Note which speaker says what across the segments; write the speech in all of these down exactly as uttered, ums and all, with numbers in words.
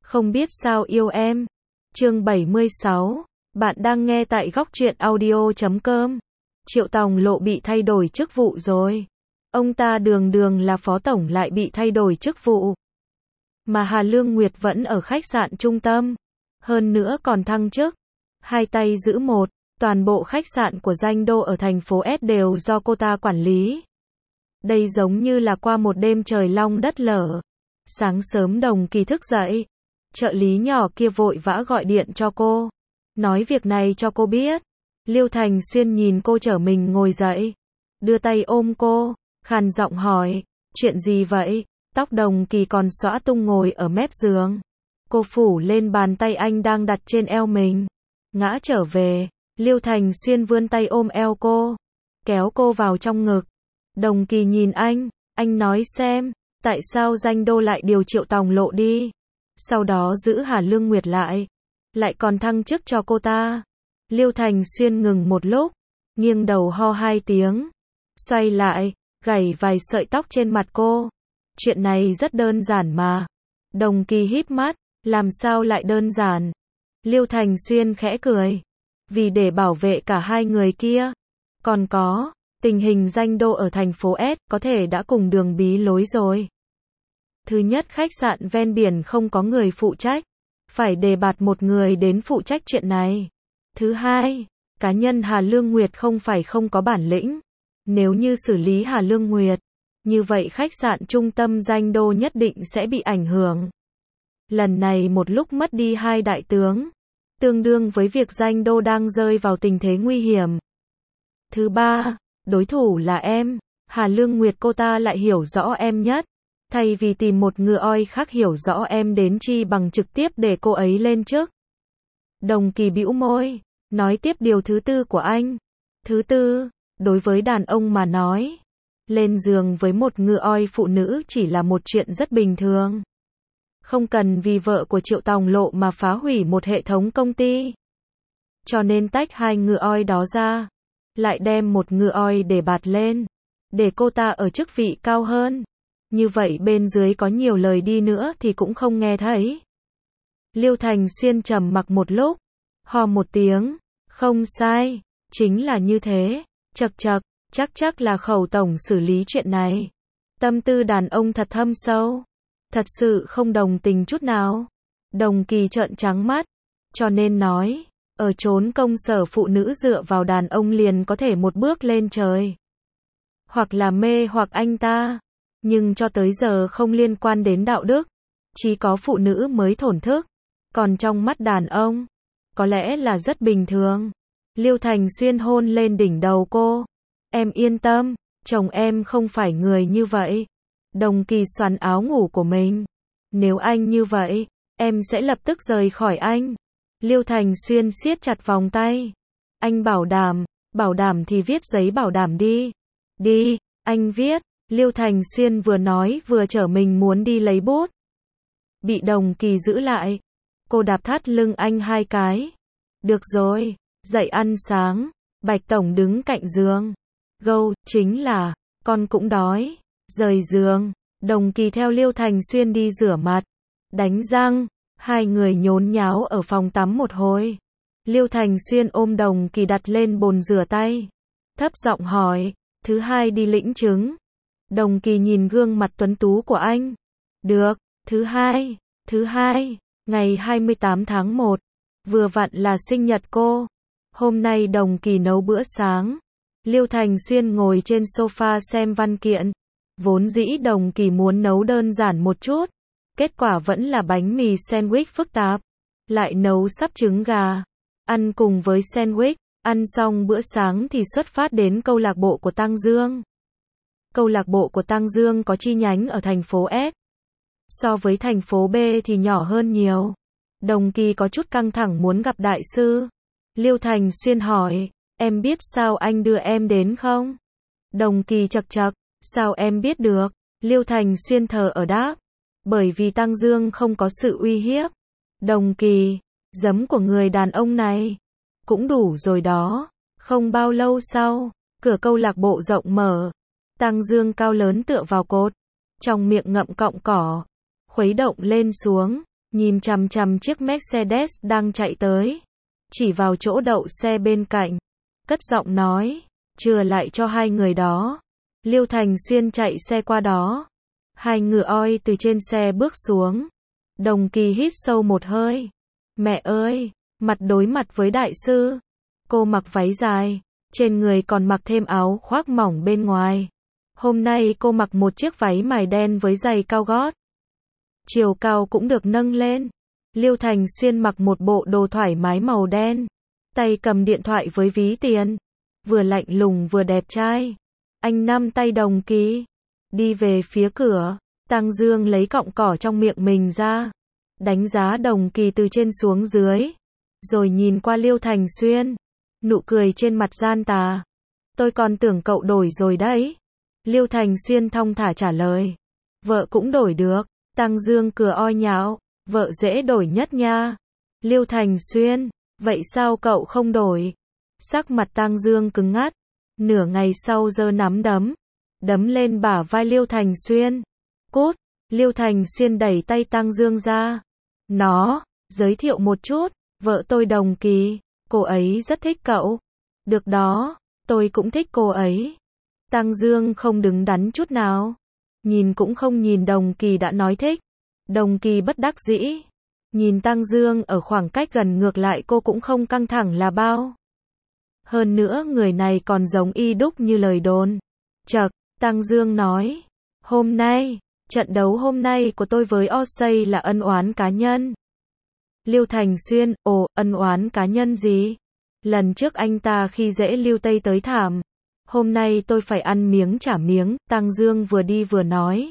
Speaker 1: Không biết sao yêu em. Chương bảy mươi sáu. Bạn đang nghe tại góc truyện audio chấm com. Triệu Tòng Lộ bị thay đổi chức vụ rồi. Ông ta đường đường là phó tổng lại bị thay đổi chức vụ. Mà Hà Lương Nguyệt vẫn ở khách sạn trung tâm. Hơn nữa còn thăng chức. Hai tay giữ một, toàn bộ khách sạn của Danh Đô ở thành phố S đều do cô ta quản lý. Đây giống như là qua một đêm trời long đất lở. Sáng sớm Đồng Kỳ thức dậy. Trợ lý nhỏ kia vội vã gọi điện cho cô. Nói việc này cho cô biết. Liêu Thành Xuyên nhìn cô trở mình ngồi dậy. Đưa tay ôm cô, khàn giọng hỏi, chuyện gì vậy? Tóc Đồng Kỳ còn xõa tung ngồi ở mép giường. Cô phủ lên bàn tay anh đang đặt trên eo mình. Ngã trở về, Liêu Thành Xuyên vươn tay ôm eo cô. Kéo cô vào trong ngực. Đồng Kỳ nhìn anh, anh nói xem, tại sao Danh Đô lại điều Triệu Tòng Lộ đi? Sau đó giữ Hà Lương Nguyệt lại. Lại còn thăng chức cho cô ta. Liêu Thành Xuyên ngừng một lúc, nghiêng đầu ho hai tiếng. Xoay lại, gảy vài sợi tóc trên mặt cô. Chuyện này rất đơn giản mà. Đồng Kỳ híp mắt, làm sao lại đơn giản? Liêu Thành Xuyên khẽ cười. Vì để bảo vệ cả hai người kia. Còn có, tình hình Danh Đô ở thành phố S có thể đã cùng Đường bí lối rồi. Thứ nhất, khách sạn ven biển không có người phụ trách. Phải đề bạt một người đến phụ trách chuyện này. Thứ hai, cá nhân Hà Lương Nguyệt không phải không có bản lĩnh. Nếu như xử lý Hà Lương Nguyệt, như vậy khách sạn trung tâm Danh Đô nhất định sẽ bị ảnh hưởng. Lần này một lúc mất đi hai đại tướng, tương đương với việc Danh Đô đang rơi vào tình thế nguy hiểm. Thứ ba, đối thủ là em. Hà Lương Nguyệt cô ta lại hiểu rõ em nhất. Thay vì tìm một ngựa oi khác hiểu rõ em đến chi bằng trực tiếp để cô ấy lên trước. Đồng Kỳ bĩu môi, nói tiếp điều thứ tư của anh. Thứ tư, đối với đàn ông mà nói, lên giường với một ngựa oi phụ nữ chỉ là một chuyện rất bình thường. Không cần vì vợ của Triệu Tòng Lộ mà phá hủy một hệ thống công ty. Cho nên tách hai ngựa oi đó ra, lại đem một ngựa oi để bạt lên, để cô ta ở chức vị cao hơn. Như vậy bên dưới có nhiều lời đi nữa thì cũng không nghe thấy. Liêu Thành Xuyên trầm mặc một lúc, ho một tiếng, không sai, chính là như thế, chật chật, chắc chắc là Khẩu tổng xử lý chuyện này. Tâm tư đàn ông thật thâm sâu, thật sự không đồng tình chút nào. Đồng Kỳ trợn trắng mắt, cho nên nói, ở chốn công sở phụ nữ dựa vào đàn ông liền có thể một bước lên trời. Hoặc là mê hoặc anh ta. Nhưng cho tới giờ không liên quan đến đạo đức. Chỉ có phụ nữ mới thổn thức. Còn trong mắt đàn ông, có lẽ là rất bình thường. Liêu Thành Xuyên hôn lên đỉnh đầu cô. Em yên tâm, chồng em không phải người như vậy. Đồng Kỳ xoắn áo ngủ của mình. Nếu anh như vậy, em sẽ lập tức rời khỏi anh. Liêu Thành Xuyên siết chặt vòng tay. Anh bảo đảm, bảo đảm thì viết giấy bảo đảm đi. Đi, anh viết. Liêu Thành Xuyên vừa nói vừa trở mình muốn đi lấy bút. Bị Đồng Kỳ giữ lại. Cô đạp thắt lưng anh hai cái. Được rồi, dậy ăn sáng. Bạch Tổng đứng cạnh giường. Gâu, chính là, con cũng đói. Rời giường, Đồng Kỳ theo Liêu Thành Xuyên đi rửa mặt, đánh răng. Hai người nhốn nháo ở phòng tắm một hồi. Liêu Thành Xuyên ôm Đồng Kỳ đặt lên bồn rửa tay. Thấp giọng hỏi, thứ hai đi lĩnh chứng. Đồng Kỳ nhìn gương mặt tuấn tú của anh. Được, thứ hai, thứ hai, ngày hai mươi tám tháng một, vừa vặn là sinh nhật cô. Hôm nay Đồng Kỳ nấu bữa sáng. Liêu Thành Xuyên ngồi trên sofa xem văn kiện. Vốn dĩ Đồng Kỳ muốn nấu đơn giản một chút. Kết quả vẫn là bánh mì sandwich phức tạp. Lại nấu sắp trứng gà. Ăn cùng với sandwich. Ăn xong bữa sáng thì xuất phát đến câu lạc bộ của Tăng Dương. Câu lạc bộ của Tăng Dương có chi nhánh ở thành phố S. So với thành phố B thì nhỏ hơn nhiều. Đồng Kỳ có chút căng thẳng muốn gặp đại sư. Liêu Thành Xuyên hỏi, em biết sao anh đưa em đến không? Đồng Kỳ chật chật, sao em biết được? Liêu Thành Xuyên thờ ở đáp, bởi vì Tăng Dương không có sự uy hiếp. Đồng Kỳ, giấm của người đàn ông này cũng đủ rồi đó. Không bao lâu sau, cửa câu lạc bộ rộng mở. Tăng Dương cao lớn tựa vào cột, trong miệng ngậm cọng cỏ, khuấy động lên xuống, nhìn chằm chằm chiếc Mercedes đang chạy tới, chỉ vào chỗ đậu xe bên cạnh, cất giọng nói, chừa lại cho hai người đó. Liêu Thành Xuyên chạy xe qua đó. Hai ngựa oi từ trên xe bước xuống. Đồng Kỳ hít sâu một hơi. Mẹ ơi, mặt đối mặt với đại sư. Cô mặc váy dài, trên người còn mặc thêm áo khoác mỏng bên ngoài. Hôm nay cô mặc một chiếc váy mài đen với giày cao gót. Chiều cao cũng được nâng lên. Liêu Thành Xuyên mặc một bộ đồ thoải mái màu đen. Tay cầm điện thoại với ví tiền. Vừa lạnh lùng vừa đẹp trai. Anh nắm tay Đồng Kỳ. Đi về phía cửa. Tăng Dương lấy cọng cỏ trong miệng mình ra. Đánh giá Đồng Kỳ từ trên xuống dưới. Rồi nhìn qua Liêu Thành Xuyên. Nụ cười trên mặt gian tà. Tôi còn tưởng cậu đổi rồi đấy. Liêu Thành Xuyên thong thả trả lời. Vợ cũng đổi được. Tăng Dương cười oi nhạo. Vợ dễ đổi nhất nha. Liêu Thành Xuyên. Vậy sao cậu không đổi? Sắc mặt Tăng Dương cứng ngắt. Nửa ngày sau giơ nắm đấm. Đấm lên bả vai Liêu Thành Xuyên. Cút. Liêu Thành Xuyên đẩy tay Tăng Dương ra. Nó, giới thiệu một chút. Vợ tôi Đồng Kỳ. Cô ấy rất thích cậu. Được đó, tôi cũng thích cô ấy. Tăng Dương không đứng đắn chút nào. Nhìn cũng không nhìn Đồng Kỳ đã nói thích. Đồng Kỳ bất đắc dĩ. Nhìn Tăng Dương ở khoảng cách gần ngược lại cô cũng không căng thẳng là bao. Hơn nữa người này còn giống y đúc như lời đồn. Chậc, Tăng Dương nói. Hôm nay, trận đấu hôm nay của tôi với Osei là ân oán cá nhân. Liêu Thành Xuyên, ồ, ân oán cá nhân gì? Lần trước anh ta khi dễ Lưu Tây tới thảm. Hôm nay tôi phải ăn miếng trả miếng, Tăng Dương vừa đi vừa nói.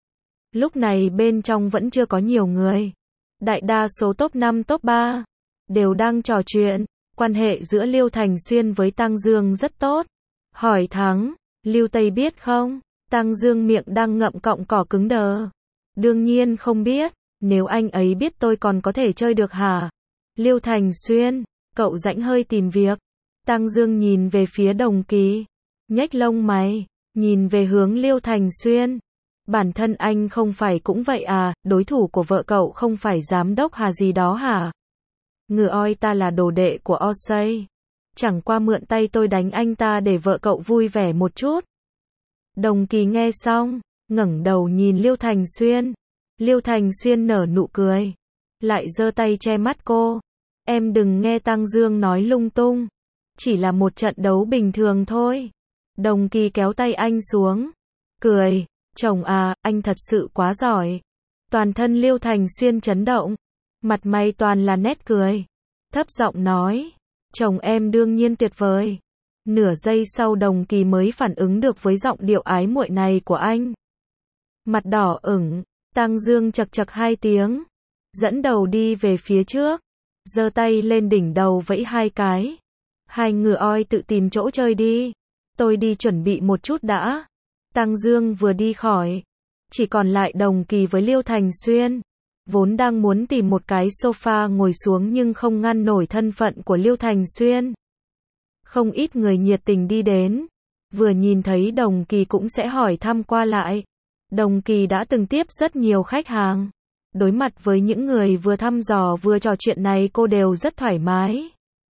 Speaker 1: Lúc này bên trong vẫn chưa có nhiều người. Đại đa số top năm top ba đều đang trò chuyện. Quan hệ giữa Liêu Thành Xuyên với Tăng Dương rất tốt. Hỏi thắng, Lưu Tây biết không? Tăng Dương miệng đang ngậm cọng cỏ cứng đờ. Đương nhiên không biết, nếu anh ấy biết tôi còn có thể chơi được hả? Liêu Thành Xuyên, cậu rảnh hơi tìm việc. Tăng Dương nhìn về phía Đồng Kỳ, nhếch lông mày, nhìn về hướng Liêu Thành Xuyên. Bản thân anh không phải cũng vậy à, đối thủ của vợ cậu không phải giám đốc Hà gì đó hả? Ngựa oi ta là đồ đệ của Osei. Chẳng qua mượn tay tôi đánh anh ta để vợ cậu vui vẻ một chút. Đồng Kỳ nghe xong, ngẩng đầu nhìn Liêu Thành Xuyên. Liêu Thành Xuyên nở nụ cười, lại giơ tay che mắt cô. Em đừng nghe Tăng Dương nói lung tung. Chỉ là một trận đấu bình thường thôi. Đồng Kỳ kéo tay anh xuống. Cười, chồng à, anh thật sự quá giỏi. Toàn thân Liêu Thành Xuyên chấn động. Mặt mày toàn là nét cười. Thấp giọng nói, chồng em đương nhiên tuyệt vời. Nửa giây sau Đồng Kỳ mới phản ứng được với giọng điệu ái muội này của anh. Mặt đỏ ửng, Tăng Dương chậc chậc hai tiếng. Dẫn đầu đi về phía trước. Giơ tay lên đỉnh đầu vẫy hai cái. Hai ngựa oi tự tìm chỗ chơi đi. Tôi đi chuẩn bị một chút đã. Tăng Dương vừa đi khỏi. Chỉ còn lại Đồng Kỳ với Liêu Thành Xuyên. Vốn đang muốn tìm một cái sofa ngồi xuống nhưng không ngăn nổi thân phận của Liêu Thành Xuyên. Không ít người nhiệt tình đi đến. Vừa nhìn thấy Đồng Kỳ cũng sẽ hỏi thăm qua lại. Đồng Kỳ đã từng tiếp rất nhiều khách hàng. Đối mặt với những người vừa thăm dò vừa trò chuyện này cô đều rất thoải mái.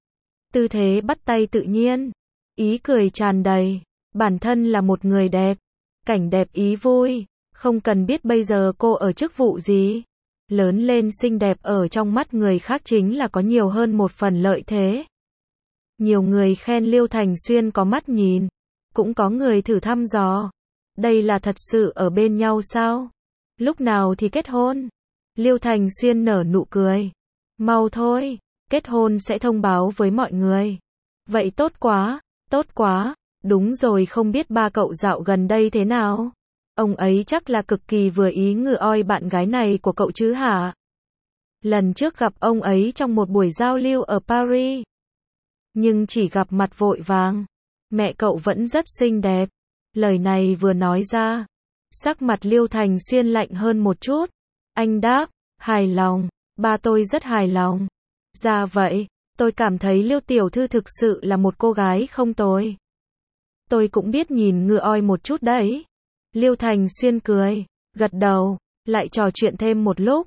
Speaker 1: Tư thế bắt tay tự nhiên. Ý cười tràn đầy. Bản thân là một người đẹp. Cảnh đẹp ý vui. Không cần biết bây giờ cô ở chức vụ gì. Lớn lên xinh đẹp ở trong mắt người khác chính là có nhiều hơn một phần lợi thế. Nhiều người khen Liêu Thành Xuyên có mắt nhìn. Cũng có người thử thăm dò. Đây là thật sự ở bên nhau sao? Lúc nào thì kết hôn? Liêu Thành Xuyên nở nụ cười. Mau thôi, kết hôn sẽ thông báo với mọi người. Vậy tốt quá, tốt quá. Đúng rồi, không biết ba cậu dạo gần đây thế nào? Ông ấy chắc là cực kỳ vừa ý ngựa oi bạn gái này của cậu chứ hả? Lần trước gặp ông ấy trong một buổi giao lưu ở Paris. Nhưng chỉ gặp mặt vội vàng. Mẹ cậu vẫn rất xinh đẹp. Lời này vừa nói ra. Sắc mặt Liêu Thành Xuyên lạnh hơn một chút. Anh đáp, hài lòng. Ba tôi rất hài lòng. Dạ vậy, tôi cảm thấy Liêu tiểu thư thực sự là một cô gái không tồi. Tôi cũng biết nhìn ngựa oi một chút đấy. Liêu Thành Xuyên cười, gật đầu, lại trò chuyện thêm một lúc.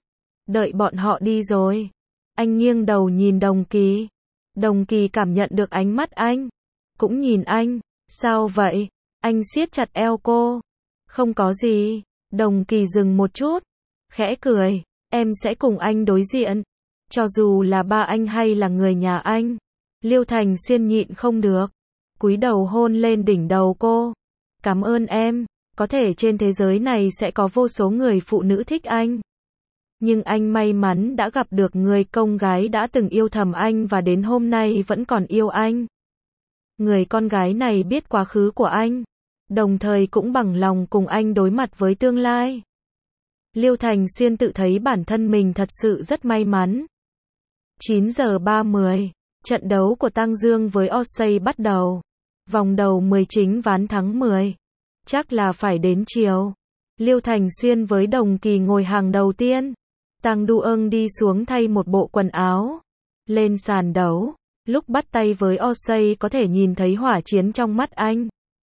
Speaker 1: Đợi bọn họ đi rồi. Anh nghiêng đầu nhìn Đồng Kỳ. Đồng Kỳ cảm nhận được ánh mắt anh. Cũng nhìn anh. Sao vậy? Anh siết chặt eo cô. Không có gì. Đồng Kỳ dừng một chút. Khẽ cười. Em sẽ cùng anh đối diện. Cho dù là ba anh hay là người nhà anh. Liêu Thành Xuyên nhịn không được. Cúi đầu hôn lên đỉnh đầu cô. Cảm ơn em. Có thể trên thế giới này sẽ có vô số người phụ nữ thích anh. Nhưng anh may mắn đã gặp được người con gái đã từng yêu thầm anh và đến hôm nay vẫn còn yêu anh. Người con gái này biết quá khứ của anh. Đồng thời cũng bằng lòng cùng anh đối mặt với tương lai. Liêu Thành Xuyên tự thấy bản thân mình thật sự rất may mắn. chín giờ ba mươi, trận đấu của Tăng Dương với Osei bắt đầu. Vòng đầu mười chính ván thắng mười. Chắc là phải đến chiều. Liêu Thành Xuyên với Đồng Kỳ ngồi hàng đầu tiên. Tăng Du Ân đi xuống thay một bộ quần áo. Lên sàn đấu. Lúc bắt tay với Osei có thể nhìn thấy hỏa chiến trong mắt anh.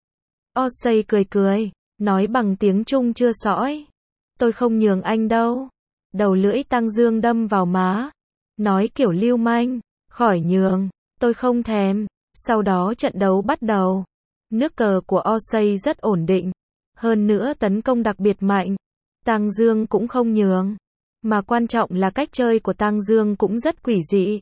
Speaker 1: Osei cười cười. Nói bằng tiếng Trung chưa sõi. Tôi không nhường anh đâu. Đầu lưỡi Tăng Dương đâm vào má. Nói kiểu lưu manh. Khỏi nhường. Tôi không thèm. Sau đó trận đấu bắt đầu. Nước cờ của Osei rất ổn định. Hơn nữa tấn công đặc biệt mạnh. Tăng Dương cũng không nhường. Mà quan trọng là cách chơi của Tăng Dương cũng rất quỷ dị.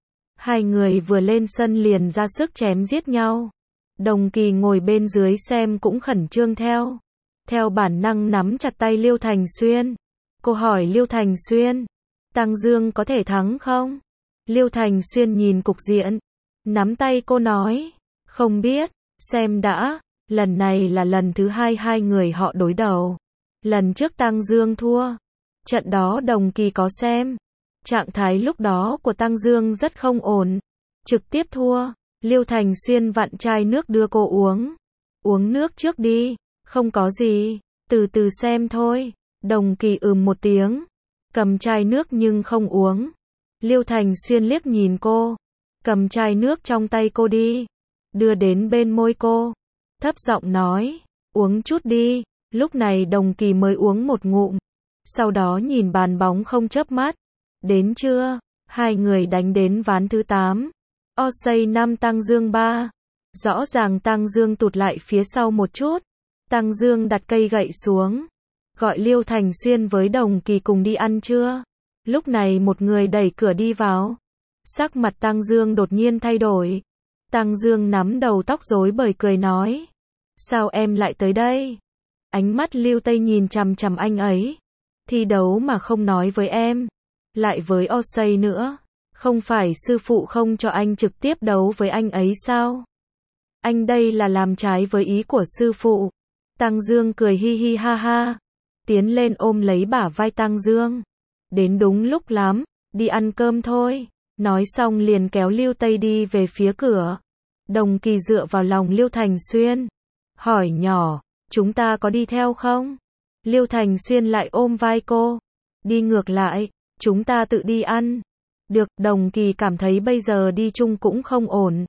Speaker 1: Hai người vừa lên sân liền ra sức chém giết nhau. Đồng Kỳ ngồi bên dưới xem cũng khẩn trương theo. Theo bản năng nắm chặt tay Liêu Thành Xuyên. Cô hỏi Liêu Thành Xuyên. Tăng Dương có thể thắng không? Liêu Thành Xuyên nhìn cục diện. Nắm tay cô nói. Không biết. Xem đã. Lần này là lần thứ hai hai người họ đối đầu. Lần trước Tăng Dương thua. Trận đó Đồng Kỳ có xem. Trạng thái lúc đó của Tăng Dương rất không ổn. Trực tiếp thua. Liêu Thành Xuyên vặn chai nước đưa cô uống. Uống nước trước đi. Không có gì. Từ từ xem thôi. Đồng Kỳ ừm một tiếng. Cầm chai nước nhưng không uống. Liêu Thành Xuyên liếc nhìn cô. Cầm chai nước trong tay cô đi. Đưa đến bên môi cô. Thấp giọng nói. Uống chút đi. Lúc này Đồng Kỳ mới uống một ngụm. Sau đó nhìn bàn bóng không chớp mắt. Đến chưa? Hai người đánh đến ván thứ tám. Osei năm Tăng Dương ba. Rõ ràng Tăng Dương tụt lại phía sau một chút. Tăng Dương đặt cây gậy xuống. Gọi Liêu Thành Xuyên với Đồng Kỳ cùng đi ăn trưa. Lúc này một người đẩy cửa đi vào. Sắc mặt Tăng Dương đột nhiên thay đổi. Tăng Dương nắm đầu tóc rối bời cười nói. Sao em lại tới đây? Ánh mắt Liêu Tây nhìn chằm chằm anh ấy. Thi đấu mà không nói với em. Lại với Osei nữa. Không phải sư phụ không cho anh trực tiếp đấu với anh ấy sao? Anh đây là làm trái với ý của sư phụ. Tăng Dương cười hi hi ha ha. Tiến lên ôm lấy bả vai Tăng Dương. Đến đúng lúc lắm. Đi ăn cơm thôi. Nói xong liền kéo Liêu Tây đi về phía cửa. Đồng Kỳ dựa vào lòng Liêu Thành Xuyên. Hỏi nhỏ. Chúng ta có đi theo không? Liêu Thành Xuyên lại ôm vai cô. Đi ngược lại. Chúng ta tự đi ăn. Được. Đồng Kỳ cảm thấy bây giờ đi chung cũng không ổn.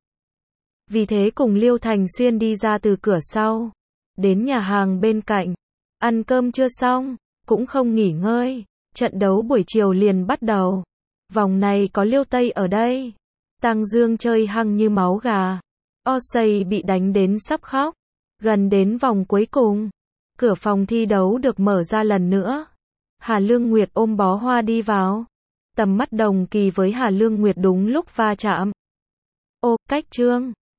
Speaker 1: Vì thế cùng Liêu Thành Xuyên đi ra từ cửa sau. Đến nhà hàng bên cạnh. Ăn cơm chưa xong. Cũng không nghỉ ngơi. Trận đấu buổi chiều liền bắt đầu. Vòng này có Liêu Tây ở đây. Tăng Dương chơi hăng như máu gà. Osei bị đánh đến sắp khóc. Gần đến vòng cuối cùng. Cửa phòng thi đấu được mở ra lần nữa. Hà Lương Nguyệt ôm bó hoa đi vào. Tầm mắt Đồng Kỳ với Hà Lương Nguyệt đúng lúc va chạm. Ô, cách trương.